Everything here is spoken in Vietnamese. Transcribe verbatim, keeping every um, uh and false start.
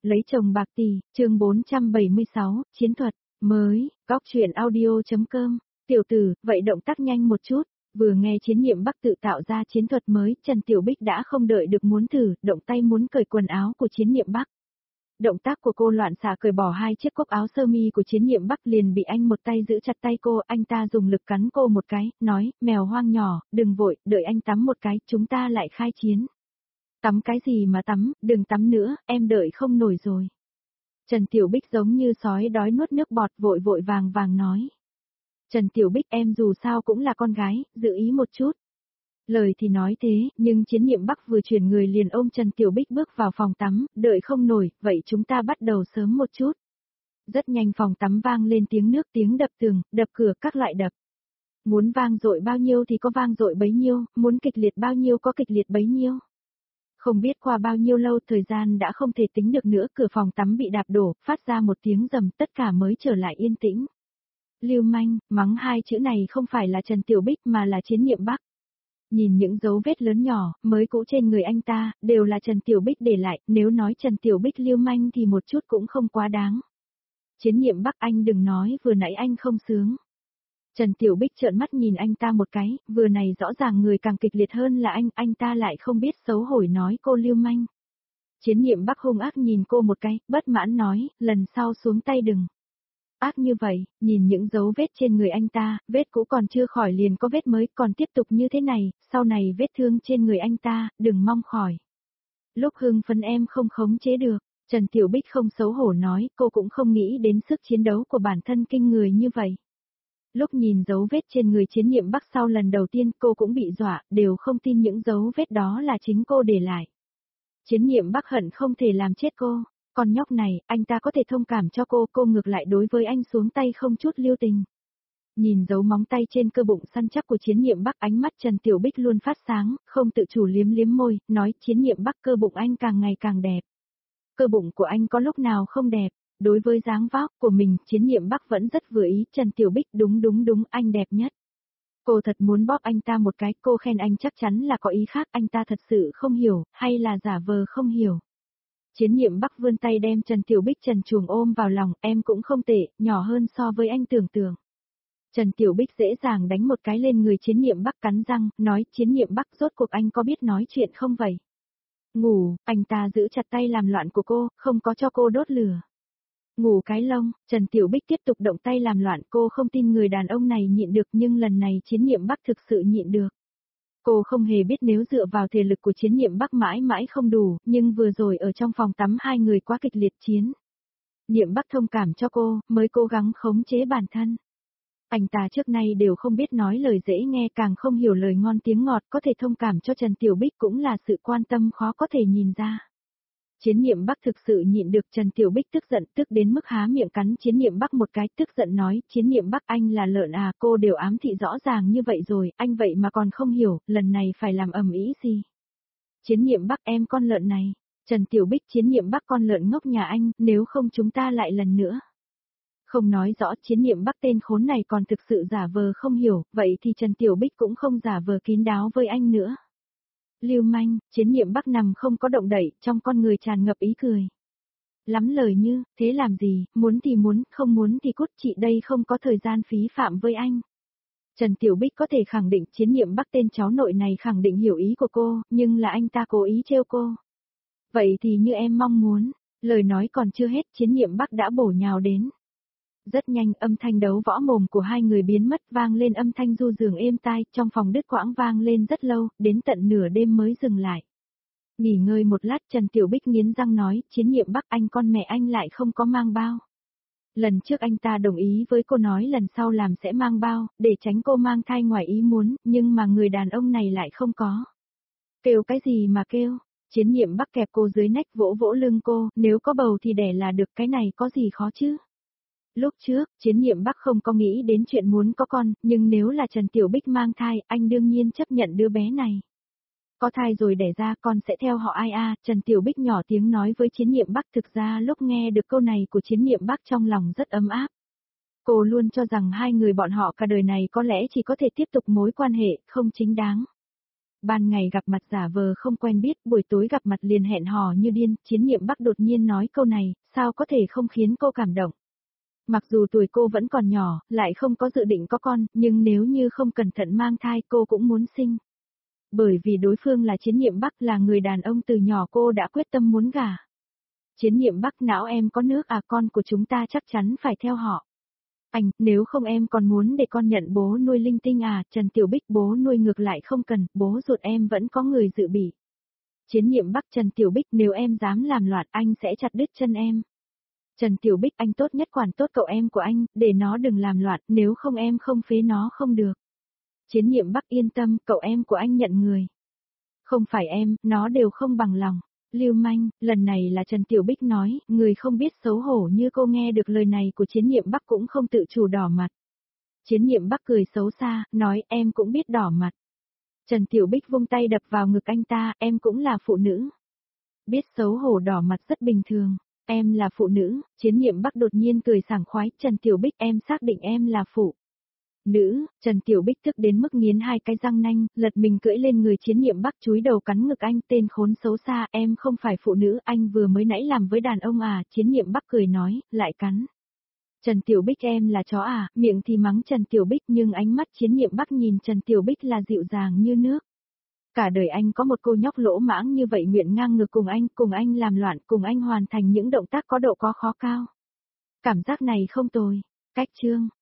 Lấy chồng bạc tỷ, chương bốn trăm bảy mươi sáu, chiến thuật, mới, góc truyện audio.com, tiểu tử, vậy động tác nhanh một chút, vừa nghe Chiến Niệm Bắc tự tạo ra chiến thuật mới, Trần Tiểu Bích đã không đợi được muốn thử, động tay muốn cởi quần áo của Chiến Niệm Bắc. Động tác của cô loạn xạ cởi bỏ hai chiếc cúc áo sơ mi của Chiến Niệm Bắc liền bị anh một tay giữ chặt tay cô, anh ta dùng lực cắn cô một cái, nói, mèo hoang nhỏ, đừng vội, đợi anh tắm một cái, chúng ta lại khai chiến. Tắm cái gì mà tắm, đừng tắm nữa, em đợi không nổi rồi. Trần Tiểu Bích giống như sói đói nuốt nước bọt vội vội vàng vàng nói. Trần Tiểu Bích em dù sao cũng là con gái, giữ ý một chút. Lời thì nói thế, nhưng Chiến Niệm Bắc vừa chuyển người liền ôm Trần Tiểu Bích bước vào phòng tắm, đợi không nổi, vậy chúng ta bắt đầu sớm một chút. Rất nhanh phòng tắm vang lên tiếng nước, tiếng đập tường, đập cửa, các loại đập. Muốn vang dội bao nhiêu thì có vang dội bấy nhiêu, muốn kịch liệt bao nhiêu có kịch liệt bấy nhiêu. Không biết qua bao nhiêu lâu thời gian đã không thể tính được nữa, cửa phòng tắm bị đạp đổ, phát ra một tiếng rầm, tất cả mới trở lại yên tĩnh. Lưu manh, mắng hai chữ này không phải là Trần Tiểu Bích mà là Chiến Niệm Bắc. Nhìn những dấu vết lớn nhỏ, mới cũ trên người anh ta, đều là Trần Tiểu Bích để lại, nếu nói Trần Tiểu Bích lưu manh thì một chút cũng không quá đáng. Chiến Niệm Bắc anh đừng nói vừa nãy anh không sướng. Trần Tiểu Bích trợn mắt nhìn anh ta một cái, vừa này rõ ràng người càng kịch liệt hơn là anh, anh ta lại không biết xấu hổ nói cô lưu manh. Chiến Niệm Bắc hung ác nhìn cô một cái, bất mãn nói, lần sau xuống tay đừng. Ác như vậy, nhìn những dấu vết trên người anh ta, vết cũ còn chưa khỏi liền có vết mới, còn tiếp tục như thế này, sau này vết thương trên người anh ta, đừng mong khỏi. Lúc hưng phấn em không khống chế được, Trần Tiểu Bích không xấu hổ nói, cô cũng không nghĩ đến sức chiến đấu của bản thân kinh người như vậy. Lúc nhìn dấu vết trên người Chiến Niệm Bắc sau lần đầu tiên cô cũng bị dọa, đều không tin những dấu vết đó là chính cô để lại. Chiến Niệm Bắc hận không thể làm chết cô, con nhóc này, anh ta có thể thông cảm cho cô, cô ngược lại đối với anh xuống tay không chút lưu tình. Nhìn dấu móng tay trên cơ bụng săn chắc của Chiến Niệm Bắc, ánh mắt Trần Tiểu Bích luôn phát sáng, không tự chủ liếm liếm môi, nói Chiến Niệm Bắc cơ bụng anh càng ngày càng đẹp. Cơ bụng của anh có lúc nào không đẹp? Đối với dáng vóc của mình, Chiến Niệm Bắc vẫn rất vừa ý, Trần Tiểu Bích đúng đúng đúng, anh đẹp nhất. Cô thật muốn bóp anh ta một cái, cô khen anh chắc chắn là có ý khác, anh ta thật sự không hiểu, hay là giả vờ không hiểu. Chiến Niệm Bắc vươn tay đem Trần Tiểu Bích trần truồng ôm vào lòng, em cũng không tệ, nhỏ hơn so với anh tưởng tượng. Trần Tiểu Bích dễ dàng đánh một cái lên người Chiến Niệm Bắc cắn răng, nói Chiến Niệm Bắc rốt cuộc anh có biết nói chuyện không vậy? Ngủ, anh ta giữ chặt tay làm loạn của cô, không có cho cô đốt lửa. Ngủ cái lông, Trần Tiểu Bích tiếp tục động tay làm loạn, cô không tin người đàn ông này nhịn được nhưng lần này Chiến Niệm Bắc thực sự nhịn được. Cô không hề biết nếu dựa vào thể lực của Chiến Niệm Bắc mãi mãi không đủ, nhưng vừa rồi ở trong phòng tắm hai người quá kịch liệt chiến. Niệm Bắc thông cảm cho cô, mới cố gắng khống chế bản thân. Anh ta trước nay đều không biết nói lời dễ nghe, càng không hiểu lời ngon tiếng ngọt, có thể thông cảm cho Trần Tiểu Bích cũng là sự quan tâm khó có thể nhìn ra. Chiến Niệm Bắc thực sự nhịn được, Trần Tiểu Bích tức giận tức đến mức há miệng cắn Chiến Niệm Bắc một cái, tức giận nói, Chiến Niệm Bắc anh là lợn à, cô đều ám thị rõ ràng như vậy rồi, anh vậy mà còn không hiểu, lần này phải làm ầm ĩ gì. Chiến Niệm Bắc em con lợn này, Trần Tiểu Bích Chiến Niệm Bắc con lợn ngốc nhà anh, nếu không chúng ta lại lần nữa. Không nói rõ Chiến Niệm Bắc tên khốn này còn thực sự giả vờ không hiểu, vậy thì Trần Tiểu Bích cũng không giả vờ kín đáo với anh nữa. Lưu manh, Chiến Niệm Bắc nằm không có động đậy, trong con người tràn ngập ý cười. Lắm lời như, thế làm gì, muốn thì muốn, không muốn thì cút, chị đây không có thời gian phí phạm với anh. Trần Tiểu Bích có thể khẳng định Chiến Niệm Bắc tên cháu nội này khẳng định hiểu ý của cô, nhưng là anh ta cố ý trêu cô. Vậy thì như em mong muốn, lời nói còn chưa hết Chiến Niệm Bắc đã bổ nhào đến. Rất nhanh âm thanh đấu võ mồm của hai người biến mất, vang lên âm thanh du giường êm tai, trong phòng đứt quãng vang lên rất lâu, đến tận nửa đêm mới dừng lại. Nghỉ ngơi một lát Trần Tiểu Bích nghiến răng nói, Chiến Niệm Bắc anh con mẹ anh lại không có mang bao. Lần trước anh ta đồng ý với cô nói lần sau làm sẽ mang bao, để tránh cô mang thai ngoài ý muốn, nhưng mà người đàn ông này lại không có. Kêu cái gì mà kêu, Chiến Niệm Bắc kẹp cô dưới nách vỗ vỗ lưng cô, nếu có bầu thì đẻ là được, cái này có gì khó chứ. Lúc trước, Chiến Niệm Bắc không có nghĩ đến chuyện muốn có con, nhưng nếu là Trần Tiểu Bích mang thai, anh đương nhiên chấp nhận đứa bé này. Có thai rồi đẻ ra con sẽ theo họ ai a, Trần Tiểu Bích nhỏ tiếng nói với Chiến Niệm Bắc, thực ra lúc nghe được câu này của Chiến Niệm Bắc trong lòng rất ấm áp. Cô luôn cho rằng hai người bọn họ cả đời này có lẽ chỉ có thể tiếp tục mối quan hệ, không chính đáng. Ban ngày gặp mặt giả vờ không quen biết, buổi tối gặp mặt liền hẹn hò như điên, Chiến Nhiệm Bắc đột nhiên nói câu này, sao có thể không khiến cô cảm động. Mặc dù tuổi cô vẫn còn nhỏ, lại không có dự định có con, nhưng nếu như không cẩn thận mang thai cô cũng muốn sinh. Bởi vì đối phương là Chiến Nhiệm Bắc, là người đàn ông từ nhỏ cô đã quyết tâm muốn gả. Chiến Nhiệm Bắc, não em có nước à, con của chúng ta chắc chắn phải theo họ. Anh, nếu không em còn muốn để con nhận bố nuôi linh tinh à, Trần Tiểu Bích, bố nuôi ngược lại không cần, bố ruột em vẫn có người dự bị. Chiến Nhiệm Bắc, Trần Tiểu Bích, nếu em dám làm loạn anh sẽ chặt đứt chân em. Trần Tiểu Bích, anh tốt nhất quản tốt cậu em của anh, để nó đừng làm loạn, nếu không em không phế nó không được. Chiến Nhiệm Bắc, yên tâm, cậu em của anh nhận người. Không phải em, nó đều không bằng lòng. Lưu manh, lần này là Trần Tiểu Bích nói, người không biết xấu hổ như cô nghe được lời này của Chiến Nhiệm Bắc cũng không tự chủ đỏ mặt. Chiến Nhiệm Bắc cười xấu xa, nói em cũng biết đỏ mặt. Trần Tiểu Bích vung tay đập vào ngực anh ta, em cũng là phụ nữ. Biết xấu hổ đỏ mặt rất bình thường, em là phụ nữ, Chiến Nhiệm Bắc đột nhiên cười sảng khoái, Trần Tiểu Bích em xác định em là phụ nữ, Trần Tiểu Bích tức đến mức nghiến hai cái răng nanh, lật mình cưỡi lên người Chiến Nhiệm Bắc chúi đầu cắn ngực anh, tên khốn xấu xa, em không phải phụ nữ, anh vừa mới nãy làm với đàn ông à, Chiến Nhiệm Bắc cười nói, lại cắn. Trần Tiểu Bích em là chó à, miệng thì mắng Trần Tiểu Bích nhưng ánh mắt Chiến Nhiệm Bắc nhìn Trần Tiểu Bích là dịu dàng như nước. Cả đời anh có một cô nhóc lỗ mãng như vậy nguyện ngang ngược cùng anh, cùng anh làm loạn, cùng anh hoàn thành những động tác có độ có khó cao. Cảm giác này không tồi. Cách chương